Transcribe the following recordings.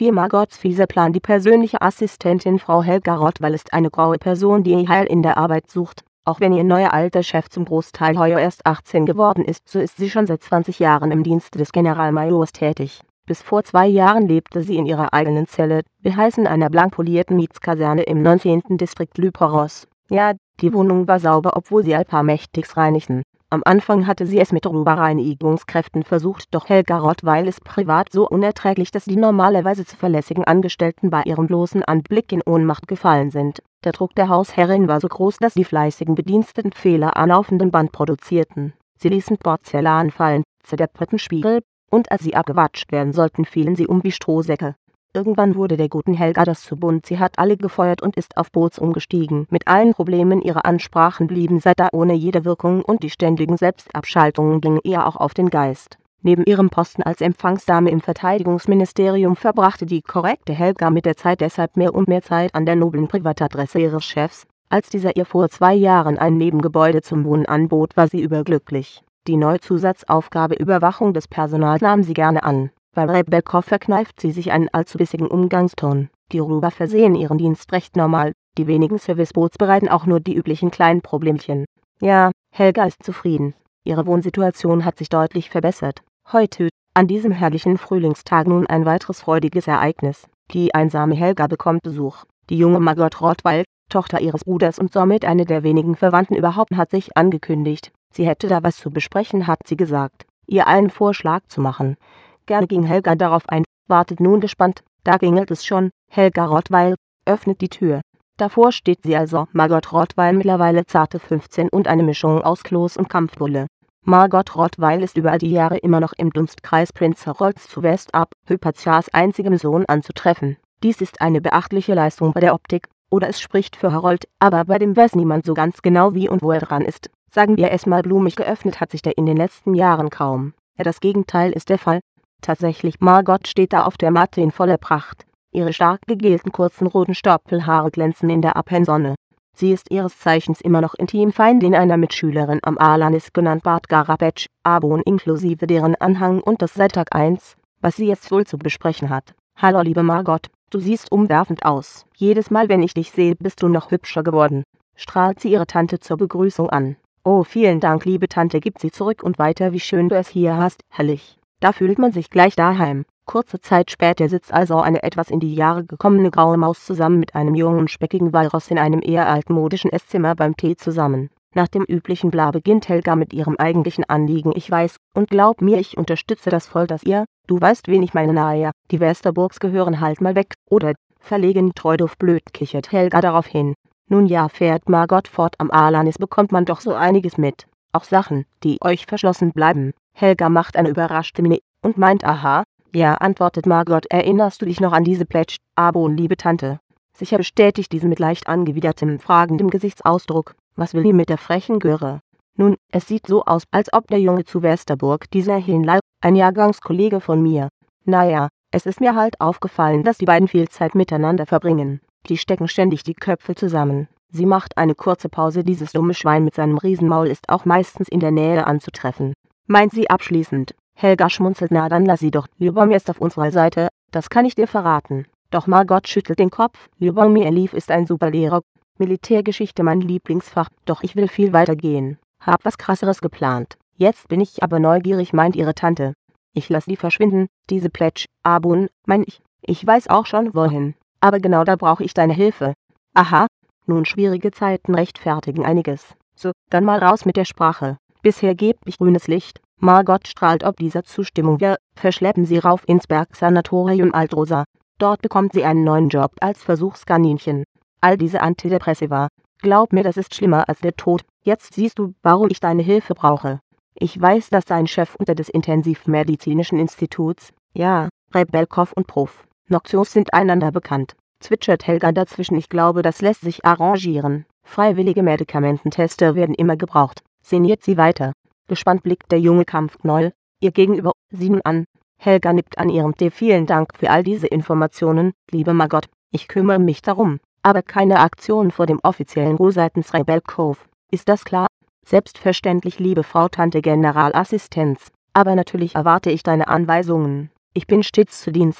4 Margots fieser Plan. Die persönliche Assistentin Frau Helga Rottweil ist eine graue Person, die ihr Heil in der Arbeit sucht. Auch wenn ihr neuer alter Chef zum Großteil heuer erst 18 geworden ist, so ist sie schon seit 20 Jahren im Dienste des Generalmajors tätig. Bis vor 2 Jahren lebte sie in ihrer eigenen Zelle, beheißen einer blank polierten Mietskaserne im 19. Distrikt Lyporos. Ja, die Wohnung war sauber, obwohl sie ein paar mächtigst reinigten. Am Anfang hatte sie es mit Reinigungskräften versucht, doch Helga Rottweil ist privat so unerträglich, dass die normalerweise zuverlässigen Angestellten bei ihrem bloßen Anblick in Ohnmacht gefallen sind. Der Druck der Hausherrin war so groß, dass die fleißigen Bediensteten Fehler am laufenden Band produzierten. Sie ließen Porzellan fallen, zerdepperten Spiegel, und als sie abgewatscht werden sollten, fielen sie um wie Strohsäcke. Irgendwann wurde der guten Helga das zu bunt, sie hat alle gefeuert und ist auf Boots umgestiegen. Mit allen Problemen ihrer Ansprachen blieben seit da ohne jede Wirkung und die ständigen Selbstabschaltungen gingen ihr auch auf den Geist. Neben ihrem Posten als Empfangsdame im Verteidigungsministerium verbrachte die korrekte Helga mit der Zeit deshalb mehr und mehr Zeit an der noblen Privatadresse ihres Chefs. Als dieser ihr vor 2 Jahren ein Nebengebäude zum Wohnen anbot, war sie überglücklich. Die neue Zusatzaufgabe Überwachung des Personals nahm sie gerne an. Bei Rebelkow verkneift sie sich einen allzu bissigen Umgangston. Die Ruber versehen ihren Dienst recht normal, die wenigen Serviceboots bereiten auch nur die üblichen kleinen Problemchen. Ja, Helga ist zufrieden. Ihre Wohnsituation hat sich deutlich verbessert. Heute, an diesem herrlichen Frühlingstag, nun ein weiteres freudiges Ereignis. Die einsame Helga bekommt Besuch. Die junge Margot Rottweil, Tochter ihres Bruders und somit eine der wenigen Verwandten überhaupt, hat sich angekündigt. Sie hätte da was zu besprechen, hat sie gesagt, ihr einen Vorschlag zu machen. Gerne ging Helga darauf ein, wartet nun gespannt, da klingelt es schon. Helga Rottweil öffnet die Tür. Davor steht sie also, Margot Rottweil, mittlerweile zarte 15 und eine Mischung aus Kloß und Kampfbulle. Margot Rottweil ist über all die Jahre immer noch im Dunstkreis Prinz Harolds zu Westarp, Hypatias einzigem Sohn, anzutreffen. Dies ist eine beachtliche Leistung bei der Optik, oder es spricht für Harold, aber bei dem weiß niemand so ganz genau wie und wo er dran ist. Sagen wir es mal blumig, geöffnet hat sich der in den letzten Jahren kaum. Ja, das Gegenteil ist der Fall. Tatsächlich, Margot steht da auf der Matte in voller Pracht. Ihre stark gegelten kurzen roten Stoppelhaare glänzen in der Abendsonne. Sie ist ihres Zeichens immer noch Intimfeindin einer Mitschülerin am Alanis, genannt Bart Garabetsch, Abon inklusive deren Anhang, und das seit Tag 1, was sie jetzt wohl zu besprechen hat. Hallo liebe Margot, du siehst umwerfend aus. Jedes Mal, wenn ich dich sehe, bist du noch hübscher geworden, strahlt sie ihre Tante zur Begrüßung an. Oh, vielen Dank, liebe Tante, gibt sie zurück, und weiter, wie schön du es hier hast, herrlich. Da fühlt man sich gleich daheim. Kurze Zeit später sitzt also eine etwas in die Jahre gekommene graue Maus zusammen mit einem jungen, speckigen Walross in einem eher altmodischen Esszimmer beim Tee zusammen. Nach dem üblichen Bla beginnt Helga mit ihrem eigentlichen Anliegen. Ich weiß, und glaub mir, ich unterstütze das voll, dass ihr, du weißt, wen ich meine, naja, die Westerburgs gehören halt mal weg, oder? Verlegen Treudorf blöd, kichert Helga darauf hin. Nun ja, fährt Margot fort, am Alanis bekommt man doch so einiges mit. Auch Sachen, die euch verschlossen bleiben. Helga macht eine überraschte Miene und meint, aha. Ja, antwortet Margot, erinnerst du dich noch an diese Plätsch, Abon, liebe Tante? Sicher, bestätigt diese mit leicht angewidertem, fragendem Gesichtsausdruck. Was will die mit der frechen Göre? Nun, es sieht so aus, als ob der Junge zu Westerburg, dieser Hinleib, ein Jahrgangskollege von mir. Naja, es ist mir halt aufgefallen, dass die beiden viel Zeit miteinander verbringen. Die stecken ständig die Köpfe zusammen. Sie macht eine kurze Pause, dieses dumme Schwein mit seinem Riesenmaul ist auch meistens in der Nähe anzutreffen. Meint sie abschließend. Helga schmunzelt, na dann lass sie doch, Ljubomir ist auf unserer Seite, das kann ich dir verraten. Doch Margot schüttelt den Kopf, Ljubomir Lief ist ein super Lehrer, Militärgeschichte mein Lieblingsfach, doch ich will viel weiter gehen, hab was krasseres geplant. Jetzt bin ich aber neugierig, meint ihre Tante. Ich lass die verschwinden, diese Plätsch, Abun, mein ich weiß auch schon wohin, aber genau da brauche ich deine Hilfe. Aha, nun schwierige Zeiten rechtfertigen einiges, so, dann mal raus mit der Sprache. Bisher gebt ich grünes Licht. Margot strahlt ob dieser Zustimmung. Wir verschleppen sie rauf ins Bergsanatorium Altrosa. Dort bekommt sie einen neuen Job als Versuchskaninchen. All diese Antidepressiva. Glaub mir, das ist schlimmer als der Tod. Jetzt siehst du, warum ich deine Hilfe brauche. Ich weiß, dass dein Chef unter des Intensivmedizinischen Instituts, ja, Rebelkow und Prof. Noxious sind einander bekannt. Zwitschert Helga dazwischen, ich glaube, das lässt sich arrangieren. Freiwillige Medikamententester werden immer gebraucht. Sinniert sie weiter. Gespannt blickt der junge Kampfknäuel ihr gegenüber, sie nun an. Helga nippt an ihrem Tee. Vielen Dank für all diese Informationen, liebe Margot. Ich kümmere mich darum. Aber keine Aktion vor dem offiziellen Go seitens Rebelkow. Ist das klar? Selbstverständlich, liebe Frau Tante Generalassistenz. Aber natürlich erwarte ich deine Anweisungen. Ich bin stets zu Diensten.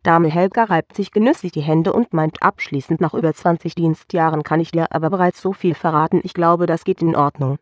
Dame Helga reibt sich genüsslich die Hände und meint abschließend: nach über 20 Dienstjahren kann ich dir aber bereits so viel verraten, ich glaube, das geht in Ordnung.